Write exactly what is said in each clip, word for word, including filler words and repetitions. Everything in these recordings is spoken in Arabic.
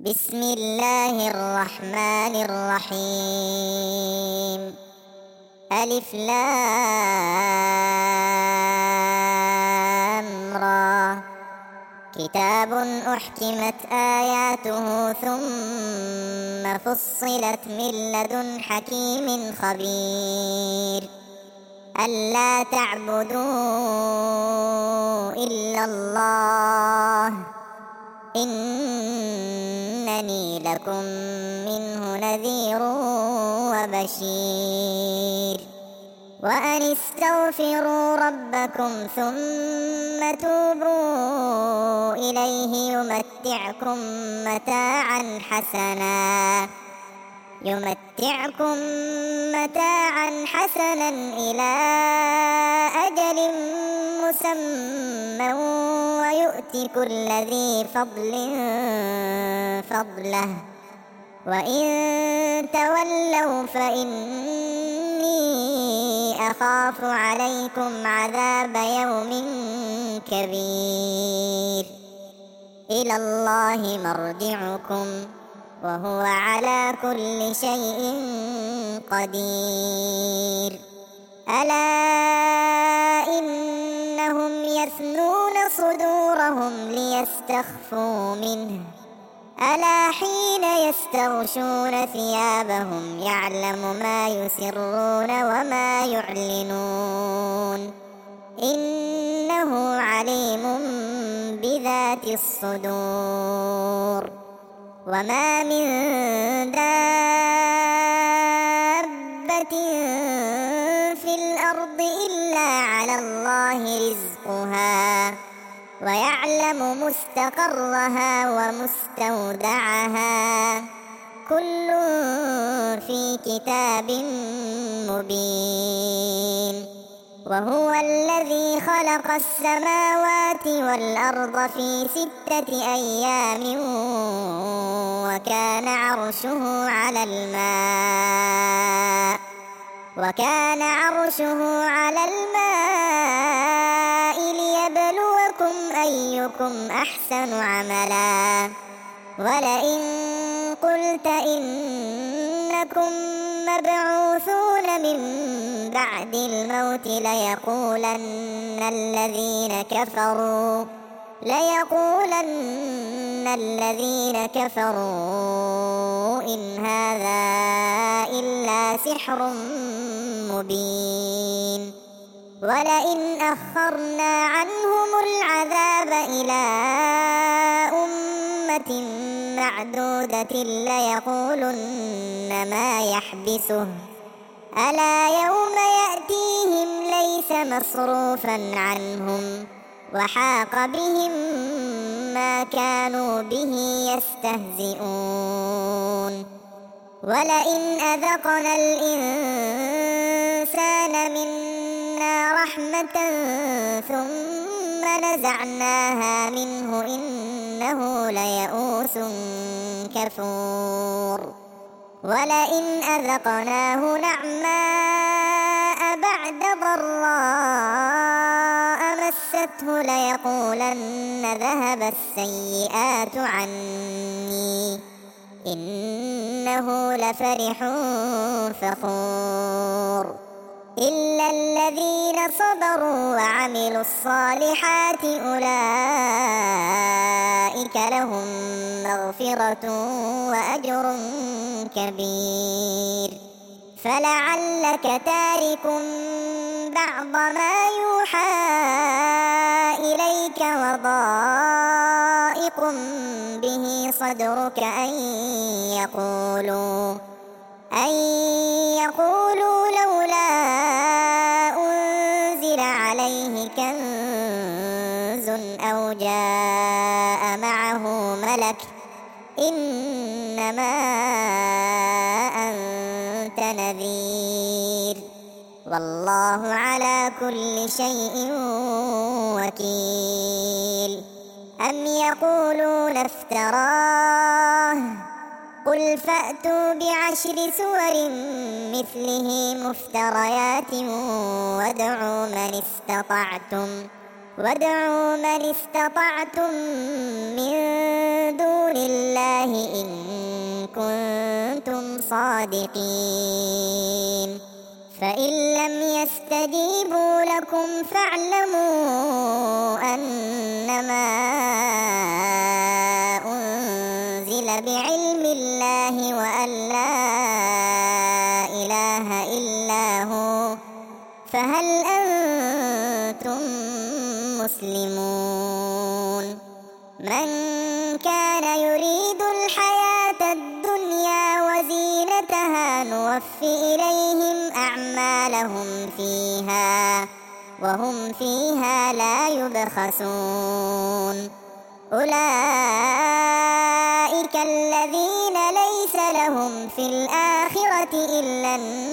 بسم الله الرحمن الرحيم. ألف لام را. كتاب أحكمت آياته ثم فصلت من لدن حكيم خبير. ألا تعبدوا إلا الله إنني لكم منه نذير وبشير. وأن استغفروا ربكم ثم توبوا إليه يمتعكم متاعا حسنا يمتعكم متاعا حسنا إلى أجل مسمى ويؤت كل ذي فضل فضله وإن تولوا فإني أخاف عليكم عذاب يوم كبير. إلى الله مرجعكم وهو على كل شيء قدير. ألا إنهم يثنون صدورهم ليستخفوا منه ألا حين يستغشون ثيابهم يعلم ما يسرون وما يعلنون إنه عليم بذات الصدور. وما من دابة في الأرض إلا على الله رزقها ويعلم مستقرها ومستودعها كل في كتاب مبين. وهو الذي خلق السماوات والأرض في ستة أيام وكان عرشه على الماء وكان عرشه على الماء ليبلوكم أيكم أحسن عملا. ولئن قلت إنكم مبعوثون من بعد الموت ليقولن الذين كفروا ليقولن الذين كفروا إن هذا إلا سحر مبين. ولئن أخرنا عنهم العذاب إلى أمة معدودة ليقولن ما يحبسه ألا يوم يأتيهم ليس مصروفا عنهم وحاق بهم ما كانوا به يستهزئون. ولئن أذقنا الإنسان منا رحمة ثم نزعناها منه إنه ليئوس كفور. ولئن أذقناه نعماء بعد ضراء مسته ليقولن ذهب السيئات عني إنه لفرح فخور. إلا الذين صبروا وعملوا الصالحات أولئك لهم مغفرة وأجر كبير. فلعلك تارك بعض ما يوحى إليك وضائق به صدرك أن يقولوا أن يقولوا لولا أنزل عليه كنز أو جاء معه ملك إنما أنت نذير والله على كل شيء وكيل. أم يقولون افتراه قل فأتوا بعشر سور مثله مفتريات وادعوا من استطعتم وادعوا من استطعتم من دون الله الله إن كنتم صادقين فإن لم يستجيبوا لكم فاعلموا أنما أنزل بعلم الله وأن لا إله إلا هو فهل أنتم مسلمون من كان يريد الحياة الدنيا وزينتها نوفي إليهم أعمالهم فيها وهم فيها لا يبخسون أولئك الذين ليس لهم في الآخرة إلا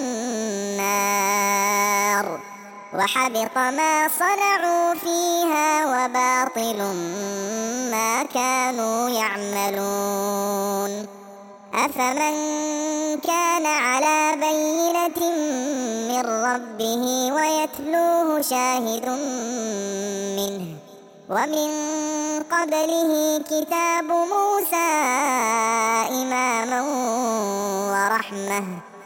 النار وحبط ما صنعوا فيها وباطل ما كانوا يعملون أفمن كان على بينة من ربه ويتلوه شاهد منه ومن قبله كتاب موسى إماما ورحمة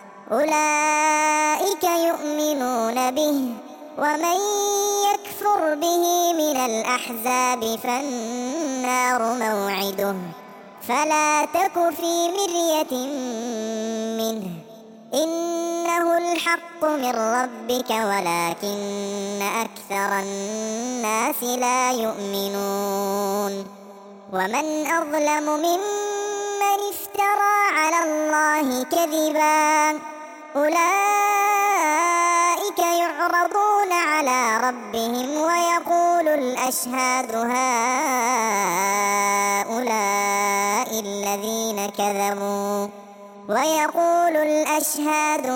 أولئك يؤمنون به ومن يكفر به من الأحزاب فالنار موعده فلا تك في مرية منه إنه الحق من ربك ولكن أكثر الناس لا يؤمنون ومن أظلم ممن افترى على الله كذبا أولئك يعرضون على ربهم ويقول الأشهاد هؤلاء الذين كذبوا ويقول الأشهاد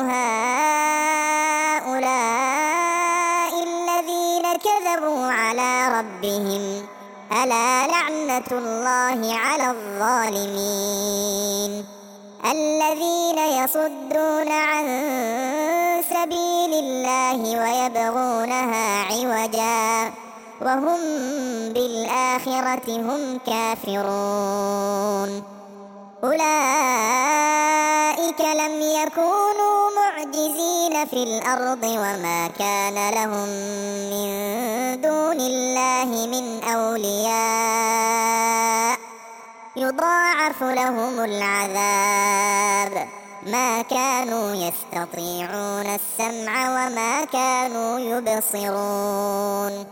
هؤلاء الذين كذبوا على ربهم ألا لعنة الله على الظالمين الذين يصدون عن سبيل الله ويبغونها عوجا وهم بالآخرة هم كافرون أولئك لم يكونوا معجزين في الأرض وما كان لهم من دون الله من أولياء يضاعف لهم العذاب ما كانوا يستطيعون السمع وما كانوا يبصرون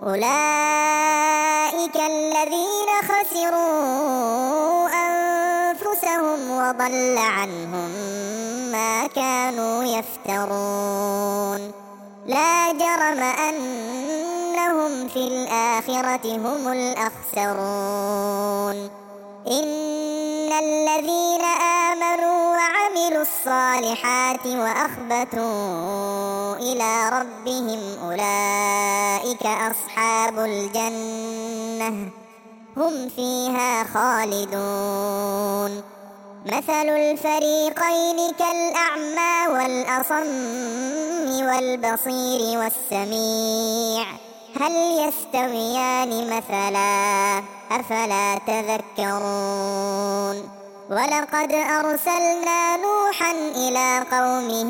أولئك الذين خسروا أنفسهم وضل عنهم ما كانوا يفترون لا جرم أنهم في الآخرة هم الأخسرون إن الذين آمنوا وعملوا الصالحات وأخبتوا إلى ربهم أولئك أصحاب الجنة هم فيها خالدون مثل الفريقين كالأعمى والأصم والبصير والسميع هل يستويان مثلا أفلا تذكرون ولقد أرسلنا نوحا إلى قومه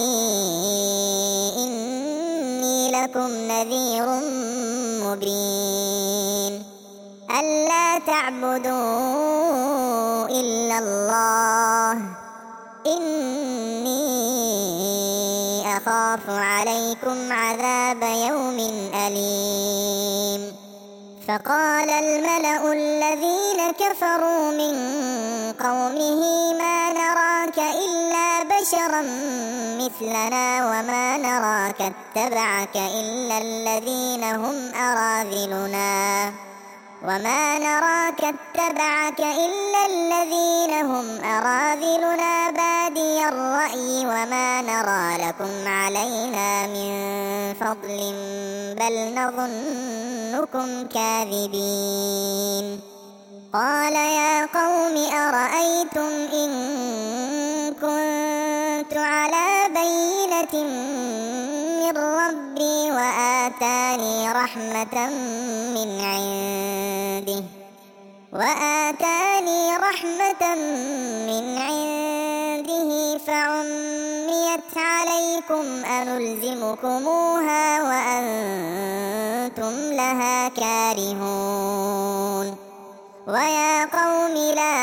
إني لكم نذير مبين ألا تعبدوا إلا الله إني أخاف عليكم عذاب يوم أليم فقال الملأ الذين كفروا من قومه ما نراك إلا بشرا مثلنا وما نراك اتبعك إلا الذين هم أراذلنا وما نراك اتبعك إلا الذين هم أراذلنا بادي الرأي وما نرى لكم علينا من فضل بل نظنكم كاذبين قال يا قوم أرأيتم إن كنت على بينة من ربي وآتاني رحمة من عنده وآتاني رحمة من عنده فعميت عليكم أنلزمكموها وأنتم لها كارهون ويا قوم لا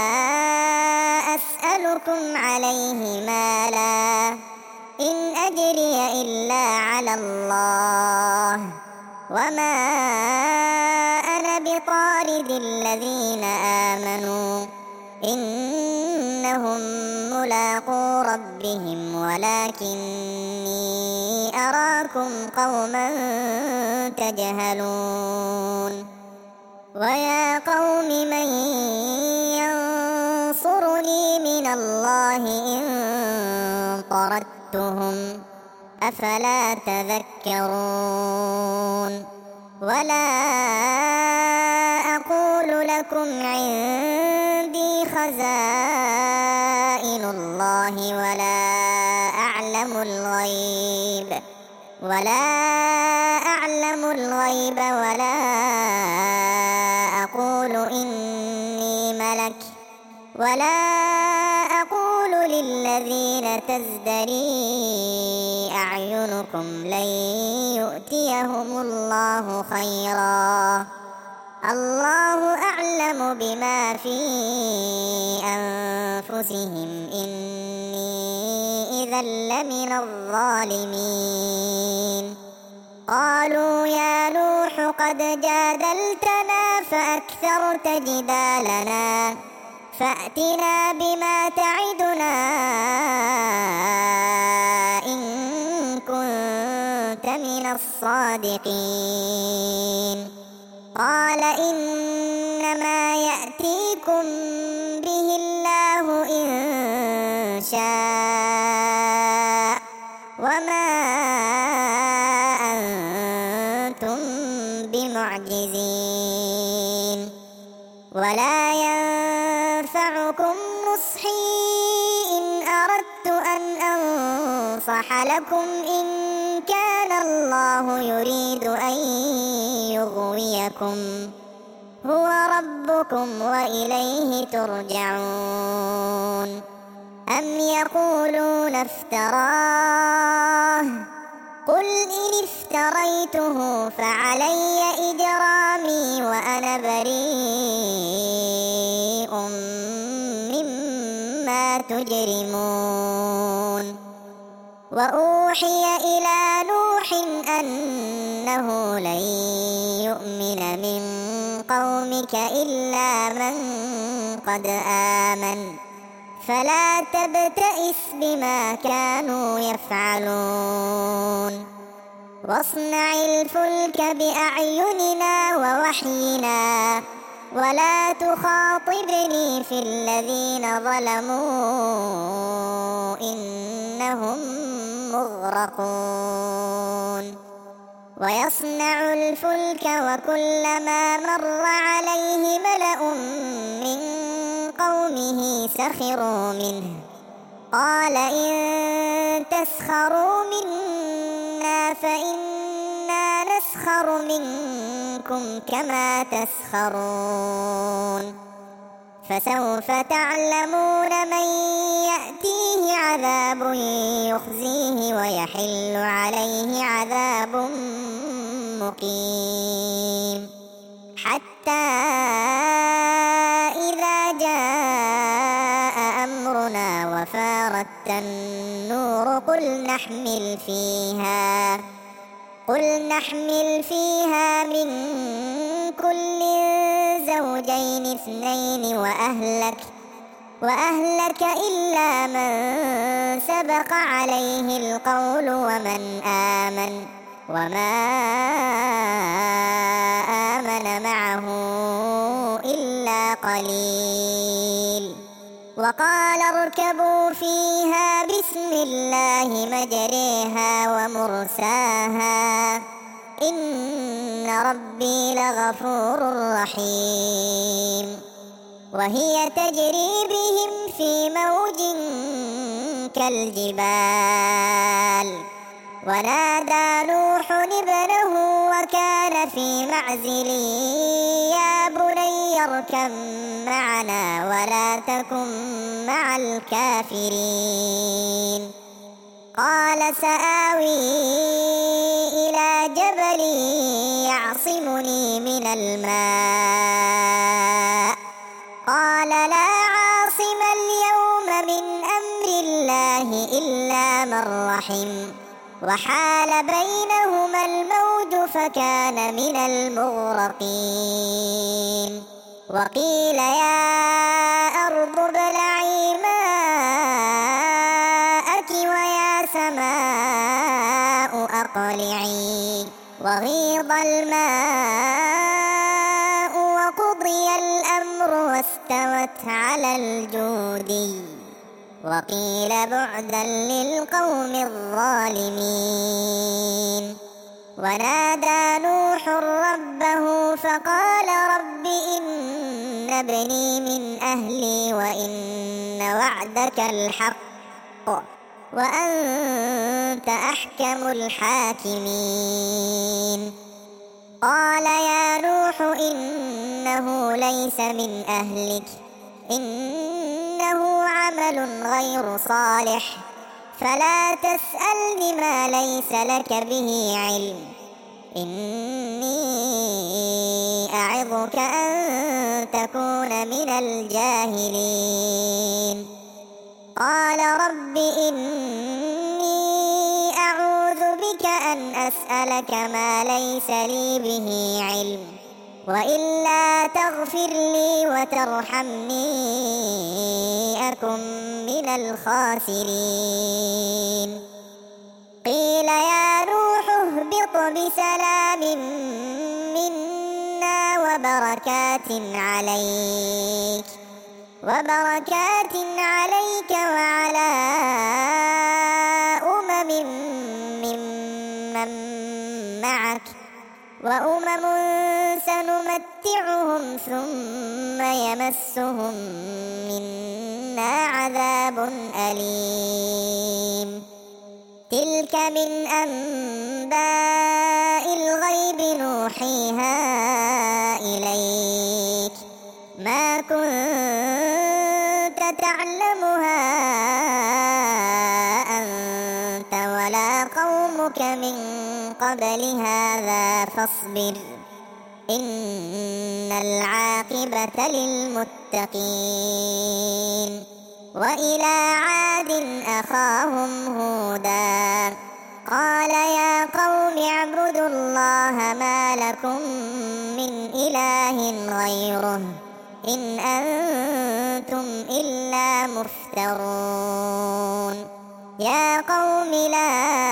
أسألكم عليه مالا إن أجري إلا على الله وما أنا بطارد الذين آمنوا إنهم ملاقو ربهم ولكني أراكم قوما تجهلون ويا قوم من ينصرني من الله إن طردتهم أفلا تذكرون ولا أقول لكم عندي خزائن الله ولا أعلم الغيب ولا أعلم الغيب ولا أقول إني ملك ولا أقول للذين تزدري أعينكم لن يؤتيهم الله خيرا الله أعلم بما في أنفسهم إني إذا لمن الظالمين قالوا يا نوح قد جادلتنا فأكثرت جدالنا فأتنا بما تعدنا إن كنت من الصادقين قال إنما يأتيكم به الله إن شاء وما أنتم بمعجزين ولا ينفعكم نصحي إن أردت أن أنصح لكم إن كان الله يريد أن يغويكم هو ربكم وإليه ترجعون أم يقولون افتراه قل إن افتريته فعلي إجرامي وأنا بريء مما تجرمون وأوحي إلى نوح أنه لن يؤمن من قومك إلا من قد آمن فلا تبتئس بما كانوا يفعلون واصنع الفلك بأعيننا ووحينا ولا تخاطبني في الذين ظلموا إنهم مغرقون ويصنع الفلك وكلما مر عليه ملأ من قومه سخروا منه قال إن تسخروا منا فإنا نسخر منكم كما تسخرون فسوف تعلمون من يأتيه عذاب يخزيه ويحل عليه عذاب مقيم حتى إذا جاء أمرنا وفارت النور قل نحمل فيها قل نحمل فيها من كل زوجين اثنين وأهلك وأهلك إلا من سبق عليه القول ومن آمن وما آمن معه إلا قليل وقال اركبوا فيها بسم الله مجريها ومرساها إن ربي لغفور رحيم وهي تجري بهم في موج كالجبال ونادى نوح ابنه وكان في معزل يا بني اركب معنا ولا تكن مع الكافرين. قال سآوي إلى جبل يعصمني من الماء. قال لا عاصم اليوم من أمر الله إلا من رحم، وحال بينهما الموج فكان من المغرقين. وقيل يا أرض ابلعي ماءك ويا سماء أقلعي، وغيض الماء وقضي الأمر واستوت على الجودي. وقيل بعدا للقوم الظالمين. ونادى نوح ربه فقال رب إن ابني من أهلي وإن وعدك الحق وأنت أحكم الحاكمين. قال يا نوح إنه ليس من أهلك، إنه عمل غير صالح، فلا تسألني ما ليس لك به علم، إني أعظك أن تكون من الجاهلين. قال رب إني أعوذ بك أن أسألك ما ليس لي به علم، وإلا تغفر لي وترحمني أكن من الخاسرين. قيل يا نوح اهبط بسلام منا وبركات عليك وبركات عليك وعلى أمم ممن معك، وأمم سنمتعهم ثم يمسهم منا عذاب أليم. تلك من أنباء الغيب نوحيها إليك، ما كنت تعلمها أنت ولا قومك من قبل هذا فاصبر إن العاقبة للمتقين. وإلى عاد أخاهم هودا قال يا قوم اعبدوا الله ما لكم من إله غيره إن أنتم إلا مفترون. يا قوم لا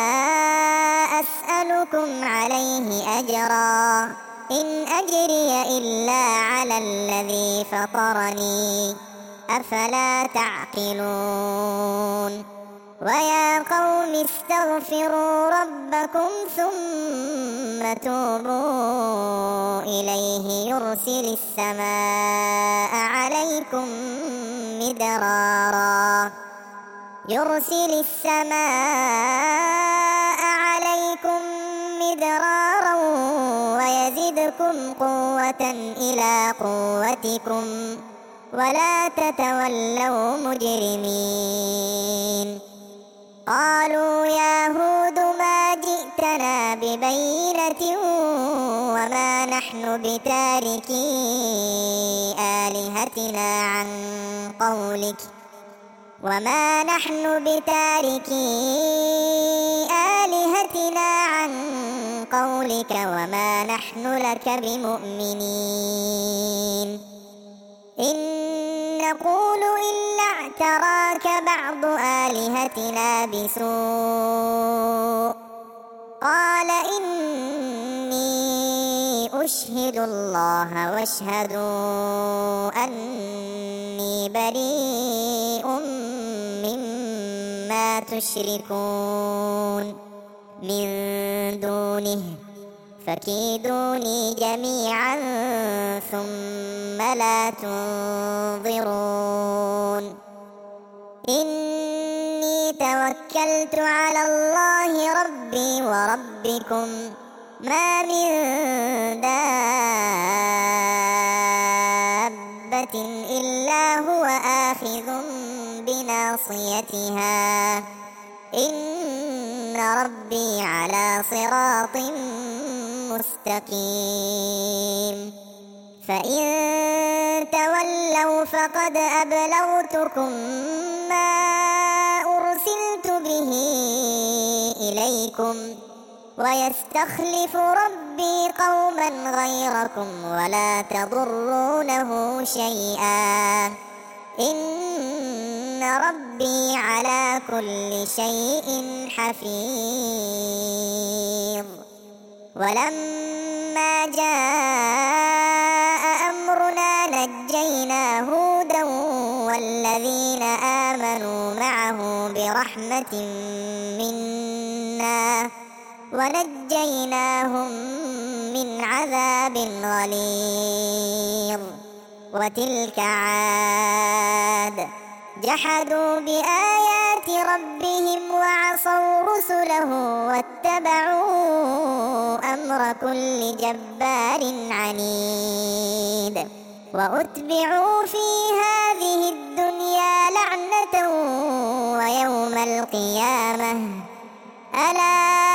أسألكم عليه أجرا إن أجري إلا على الذي فطرني أفلا تعقلون. ويا قوم استغفروا ربكم ثم توبوا إليه يرسل السماء عليكم مدرارا يرسل السماء عليكم مدرارا ويزدكم قوة إلى قوتكم ولا تتولوا مجرمين. قالوا يا هود ما جئتنا ببينة وما نحن بتاركي آلهتنا عن قولك وما نحن بتاركي آلهتنا عن قولك وما نحن لك بمؤمنين. إن نقول إلا اعتراك بعض آلهتنا بسوء. قال إني أشهد الله واشهدوا أني بريء مما تشركون من دونه فكيدوني جميعا ثم لا تنظرون. إني توكلت على الله ربي وربكم ما من دابة إلا هو آخذ بناصيتها إن ربي على صراط مستقيم فإن تولوا فقد أبلغتكم ما أرسلت به إليكم ويستخلف ربي قوما غيركم ولا تضرونه شيئا إن ربي على كل شيء حفيظ. ولما جاء أمرنا نجينا هودا والذين آمنوا معه برحمة منا ونجيناهم من عذاب غليظ. وتلك عاد جحدوا بآيات ربهم وعصوا رسله واتبعوا أمر كل جبار عنيد وأتبعوا في هذه الدنيا لعنة ويوم القيامة ألا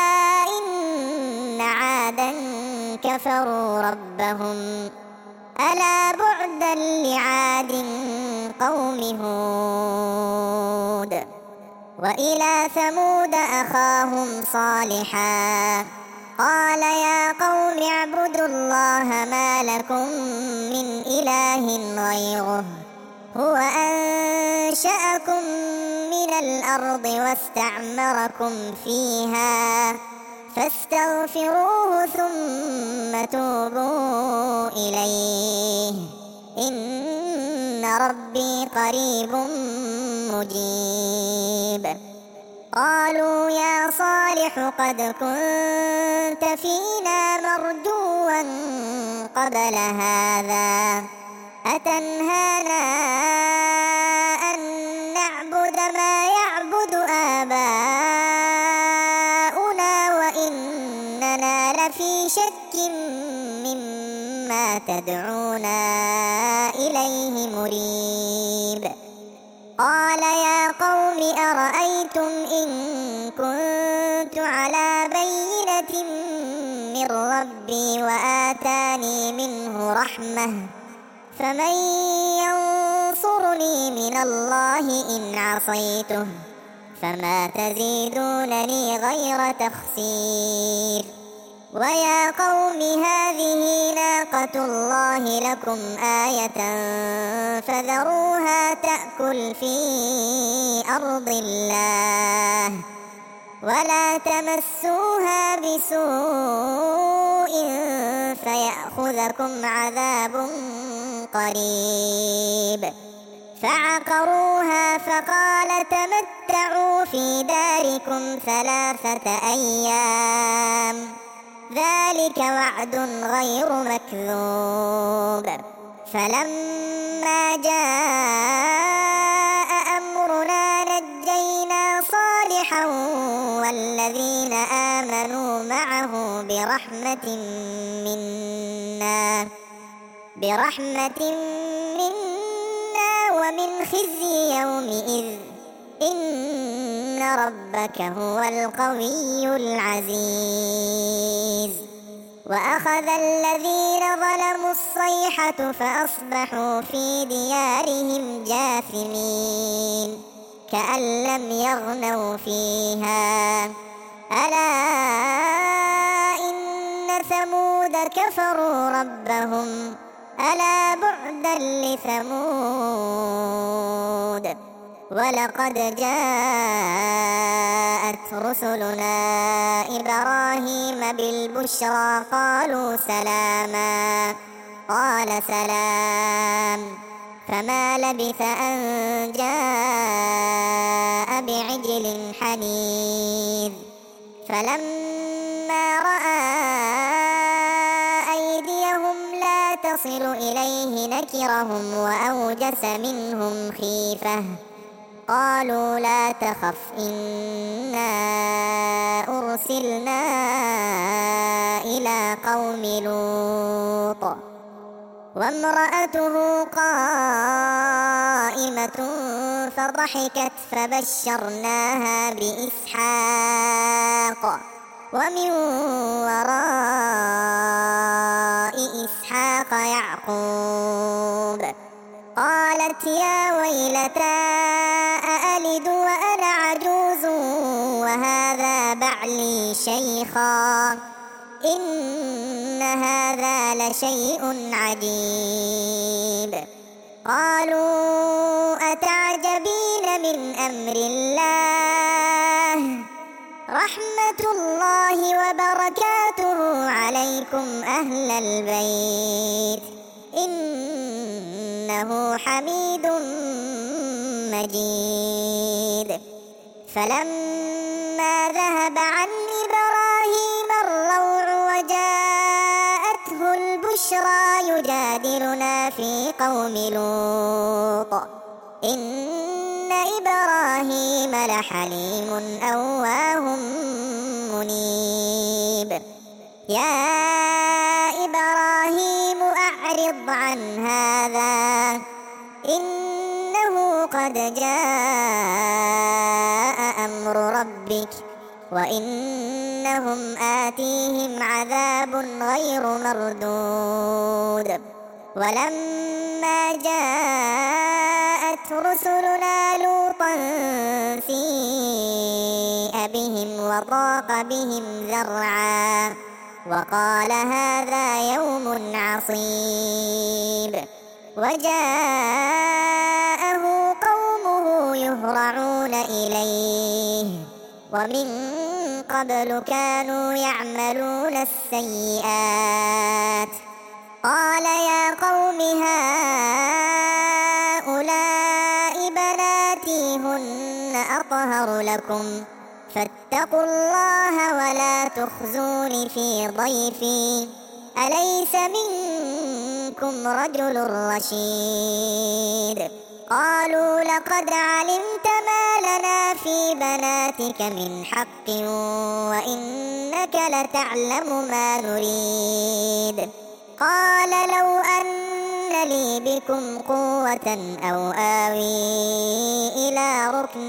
إن عادا كفروا ربهم ألا بعدا لعاد قوم هود. وإلى ثمود أخاهم صالحا قال يا قوم اعبدوا الله ما لكم من إله غيره هو أنشأكم من الأرض واستعمركم فيها فاستغفروه ثم توبوا إليه إن ربي قريب مجيب. قالوا يا صالح قد كنت فينا مرجوا قبل هذا أتنهانا أن نعبد ما يعبد آباؤنا وإننا لفي شك مما تدعونا إليه مريب. قال يا قوم أرأيتم إن كنت على بينة من ربي وآتاني منه رحمة فمن ينصرني من الله إن عصيته فما تزيدونني غير تخسير. ويا قوم هذه ناقة الله لكم آية فذروها تأكل في أرض الله ولا تمسوها بسوء فيأخذكم عذاب قريب. فعقروها فقال تمتعوا في داركم ثلاثة أيام ذلك وعد غير مكذوب. فلما جاء أمرنا نجينا صالحا والذين آمنوا معه برحمة منا برحمة منا ومن خزي يومئذ إن ربك هو القوي العزيز. وأخذ الذين ظلموا الصيحة فأصبحوا في ديارهم جاثمين كأن لم يغنوا فيها ألا إن ثمود كفروا ربهم ألا بعدا لثمود. ولقد جاءت رسلنا إبراهيم بالبشرى قالوا سلاما قال سلام فما لبث أن جاء بعجل حنيذ. فلما رأى أيديهم لا تصل إليه نكرهم وأوجس منهم خيفة قالوا لا تخف إنا أرسلنا إلى قوم لوط وامرأته قائمة فضحكت فبشرناها بإسحاق ومن وراء إسحاق يعقوب. قالت يا ويلتى أألد وأنا عجوز وهذا بعلي شيخا إن هذا لشيء عجيب. قالوا أتعجبين من أمر الله رحمة الله وبركاته عليكم أهل البيت إنه حميد مجيد. فلما ذهب عن إبراهيم الروع وجاءته البشرى يجادلنا في قوم لوط إن إبراهيم لحليم أواه منيب. يا إبراهيم أعرض عن هذا إنه قد جاء أمر ربك وإنهم آتيهم عذاب غير مردود. ولما جاءت رسلنا لوطا سيء بهم وضاق بهم ذرعا وقال هذا يوم عصيب. وجاءه قومه يهرعون إليه ومن قبل كانوا يعملون السيئات. قال يا قوم هؤلاء بناتي هن أطهر لكم فاتقوا الله ولا تخزون في ضيفي أليس منكم رجل رشيد. قالوا لقد علمت ما لنا في بناتك من حق وإنك لتعلم ما نريد. قال لو أن لي بكم قوة أو آوي إلى ركن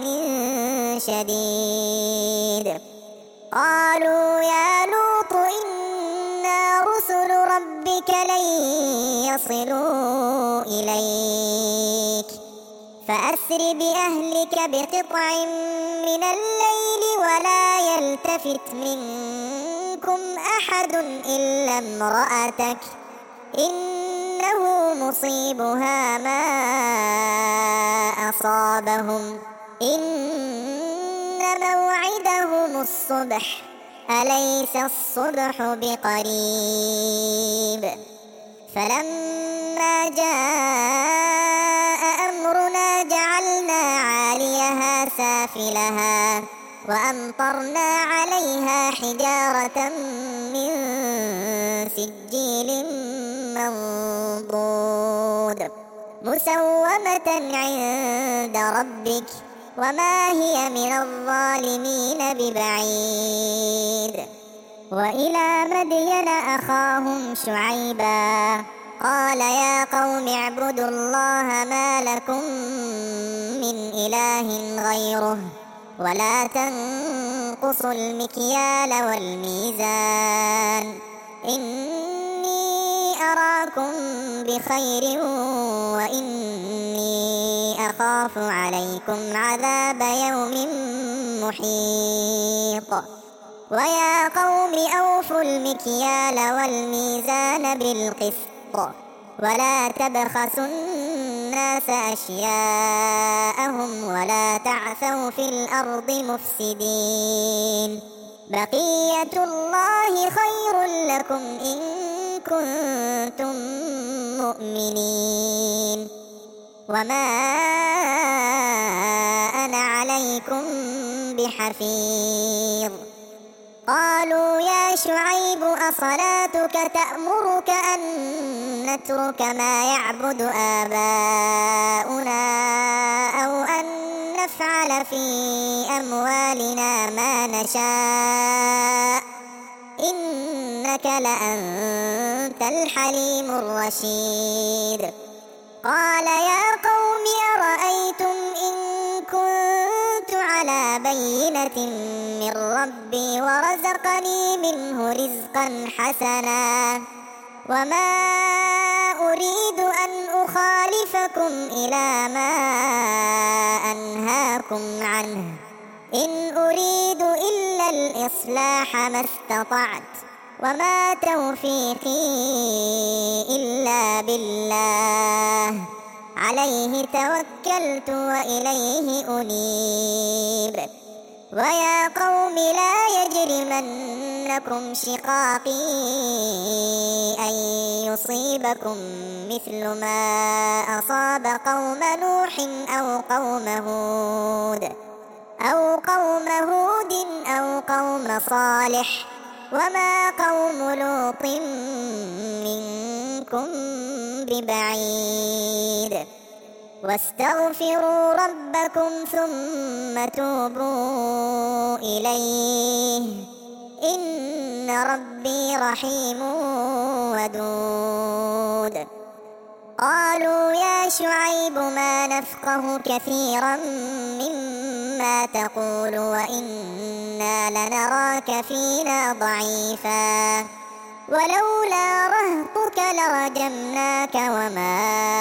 شديد. قالوا يا لوط إنا رسل ربك لن يصلوا إليك فأسر بأهلك بقطع من الليل ولا يلتفت منكم أحد إلا امرأتك إنه مصيبها ما أصابهم إن موعدهم الصبح أليس الصبح بقريب. فلما جاء أمرنا جعلنا عاليها سافلها وأمطرنا عليها حجارة من سجيل منضود مسومة عند ربك وما هي من الظالمين ببعيد. وإلى مدين أخاهم شعيبا قال يا قوم اعبدوا الله ما لكم من إله غيره ولا تنقصوا المكيال والميزان إني أراكم بخير وإني أخاف عليكم عذاب يوم محيط. ويا قوم أوفوا المكيال والميزان بالقسط ولا تبخسوا الناس أشياءهم ولا تعثوا في الأرض مفسدين بقية الله خير لكم إن كنتم مؤمنين وما أنا عليكم بحفيظ. قالوا يا شعيب أصلاتك تأمرك أن نترك ما يعبد آباؤنا أو أن نفعل في أموالنا ما نشاء إنك إنك لأنت الحليم الرشيد. قال يا قوم أرأيتم إن كنت على بينة من ربي ورزقني منه رزقا حسنا وما أريد أن أخالفكم إلى ما أنهاكم عنه إن أريد إلا الإصلاح ما استطعت وما توفيقي إلا بالله عليه توكلت وإليه أنيب. ويا قوم لا يجرمنكم شقاقي أن يصيبكم مثل ما أصاب قوم نوح أو قوم هود أو قوم هود أو قوم صالح وما قوم لوط منكم ببعيد. واستغفروا ربكم ثم توبوا إليه إن ربي رحيم ودود. قالوا يا شعيب ما نفقه كثيرا مما تقول وإنا لنراك فينا ضعيفا ولولا رهطك لرجمناك وما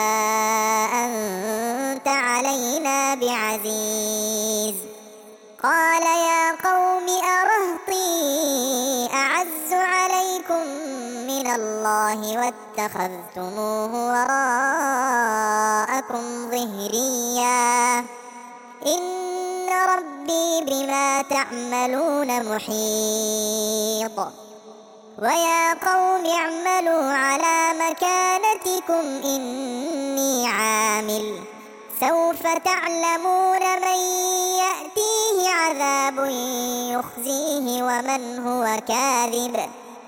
أنت علينا بعزيز. قال يا قوم أرهطي أعز عليكم من الله واتخذتموه وراءكم ظهريا إن ربي بما تعملون محيط. ويا قوم اعملوا على مكانتكم إني عامل سوف تعلمون من يأتيه عذاب يخزيه ومن هو كاذب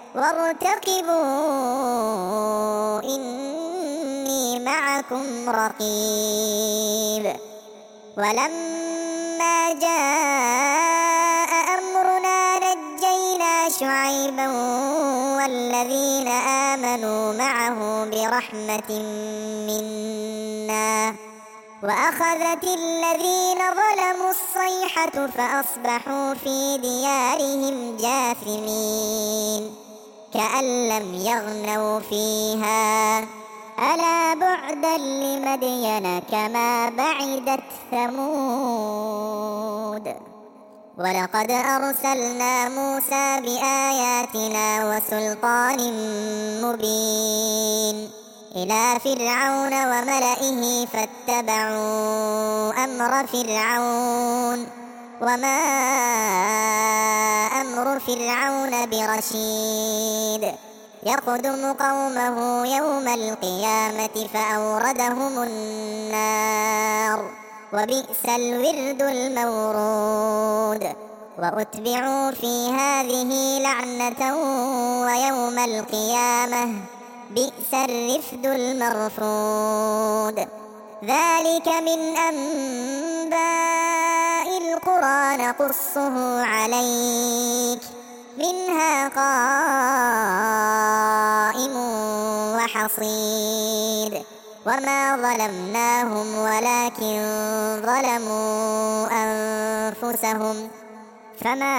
وارتقبوا إني معكم رقيب. ولما جاء أمرنا نجينا شعيبا والذين آمنوا معه برحمة منا وأخذت الذين ظلموا الصيحة فأصبحوا في ديارهم جاثمين كأن لم يغنوا فيها ألا بعدا لمدين كما بعدت ثمود. ولقد أرسلنا موسى بآياتنا وسلطان مبين إلى فرعون وملئه فاتبعوا أمر فرعون وما أمر فرعون برشيد يقدم قومه يوم القيامة فأوردهم النار وبئس الورد المورود. وأتبعوا في هذه لعنة ويوم القيامة بئس الرفد المرفود. ذلك من أنباء القرى نقصه عليك منها قائم وحصيد. وما ظلمناهم ولكن ظلموا أنفسهم فما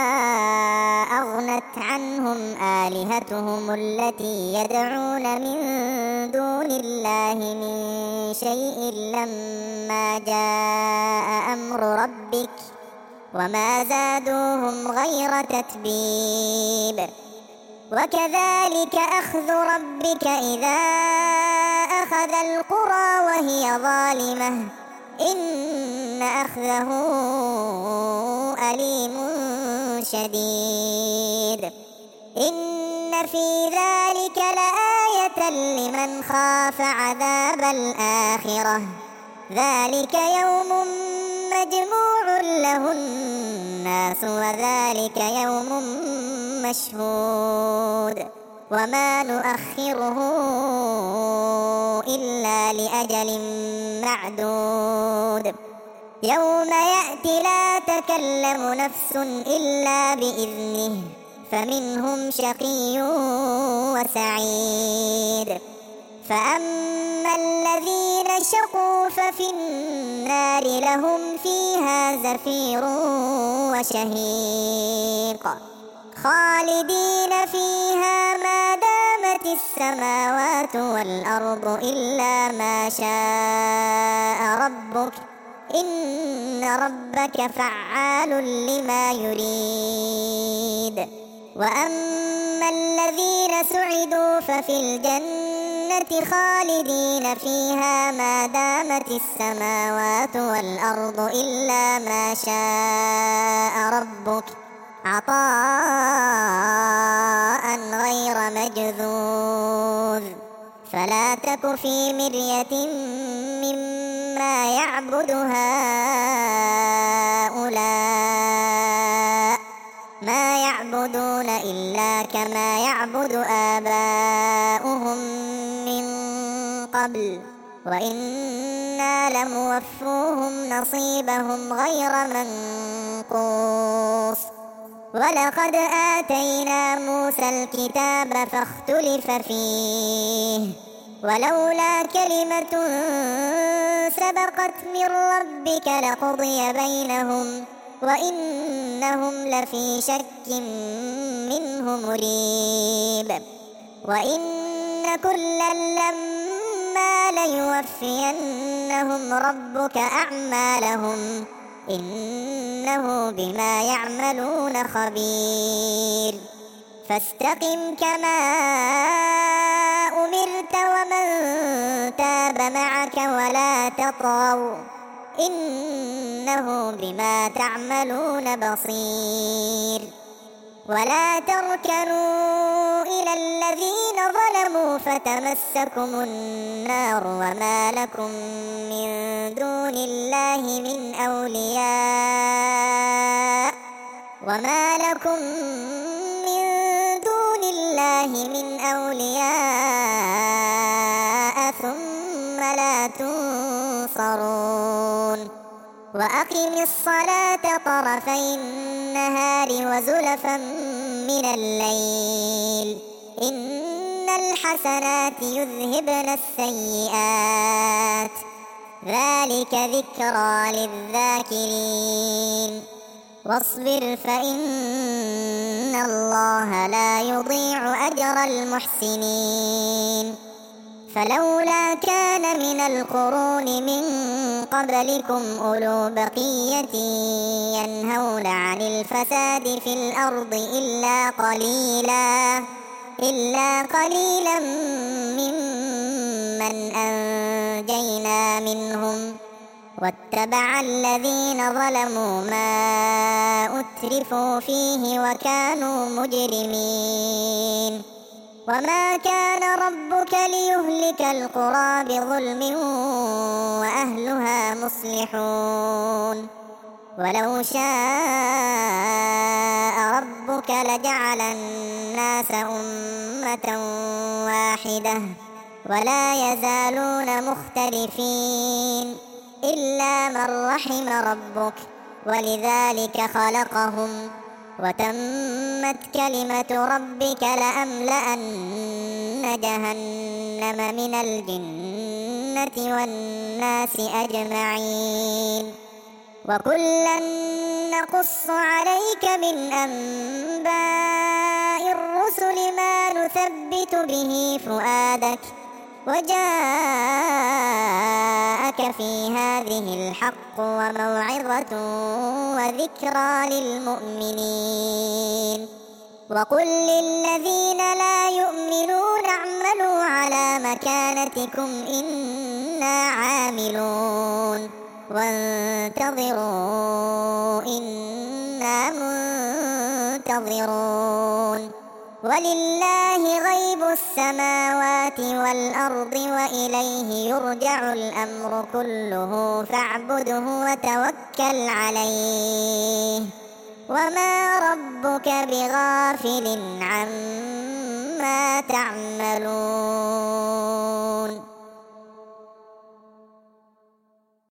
أغنت عنهم آلهتهم التي يدعون من دون الله من شيء لما جاء أمر ربك وما زادوهم غير تتبيب. وكذلك أخذ ربك إذا أخذ القرى وهي ظالمة إن أخذه أليم شديد. إن في ذلك لآية لمن خاف عذاب الآخرة ذلك يوم مجموع له الناس وذلك يوم مشهود وما نؤخره إلا لأجل معدود. يوم يأتي لا تكلم نفس إلا بإذنه فمنهم شقي وسعيد. فأما الذين شقوا ففي النار لهم فيها زفير وشهيق خالدين فيها ما دامت السماوات والأرض إلا ما شاء ربك إن ربك فعال لما يريد. وأما الذين سعدوا ففي الجنة خالدين فيها ما دامت السماوات والأرض إلا ما شاء ربك عطاء غير مجذوذ. فلا تك في مرية مما يعبد هؤلاء ما يعبدون إلا كما يعبد آباؤهم من قبل وإنا لموفوهم نصيبهم غير منقوص. ولقد آتينا موسى الكتاب فاختلف فيه ولولا كلمة سبقت من ربك لقضي بينهم وإنهم لفي شك منه مريب. وإن كلا لما ليوفينهم ربك أعمالهم إنه بما يعملون خبير. فاستقم كما أمرت ومن تاب معك ولا تطغوا إنه بما تعملون بصير. ولا تركنوا إلى الذين ظلموا فتمسكم النار وما لكم من دون الله من أولياء وما لكم من دون الله من أولياء ثم لا تنصرون. وأقم الصلاة طرفي النهار وزلفا من الليل إن الحسنات يذهبن السيئات ذلك ذكرى للذاكرين. واصبر فإن الله لا يضيع أجر المحسنين. فلولا كان من القرون من قبلكم أولو بقية ينهون عن الفساد في الأرض إلا قليلا إلا قليلا ممن أنجينا منهم واتبع الذين ظلموا ما أترفوا فيه وكانوا مجرمين. وما كان ربك ليهلك القرى بظلم وأهلها مصلحون. ولو شاء ربك لجعل الناس أمة واحدة ولا يزالون مختلفين إلا من رحم ربك ولذلك خلقهم وتمت كلمة ربك لأملأن جهنم من الجنة والناس أجمعين. وكلا نقص عليك من أنباء الرسل ما نثبت به فؤادك وجاءك في هذه الحق وموعظة وذكرى للمؤمنين. وقل للذين لا يؤمنون اعملوا على مكانتكم إنا عاملون وانتظروا إنا منتظرون. ولله غيب السماوات والأرض وإليه يرجع الأمر كله فاعبده وتوكل عليه وما ربك بغافل عما تعملون.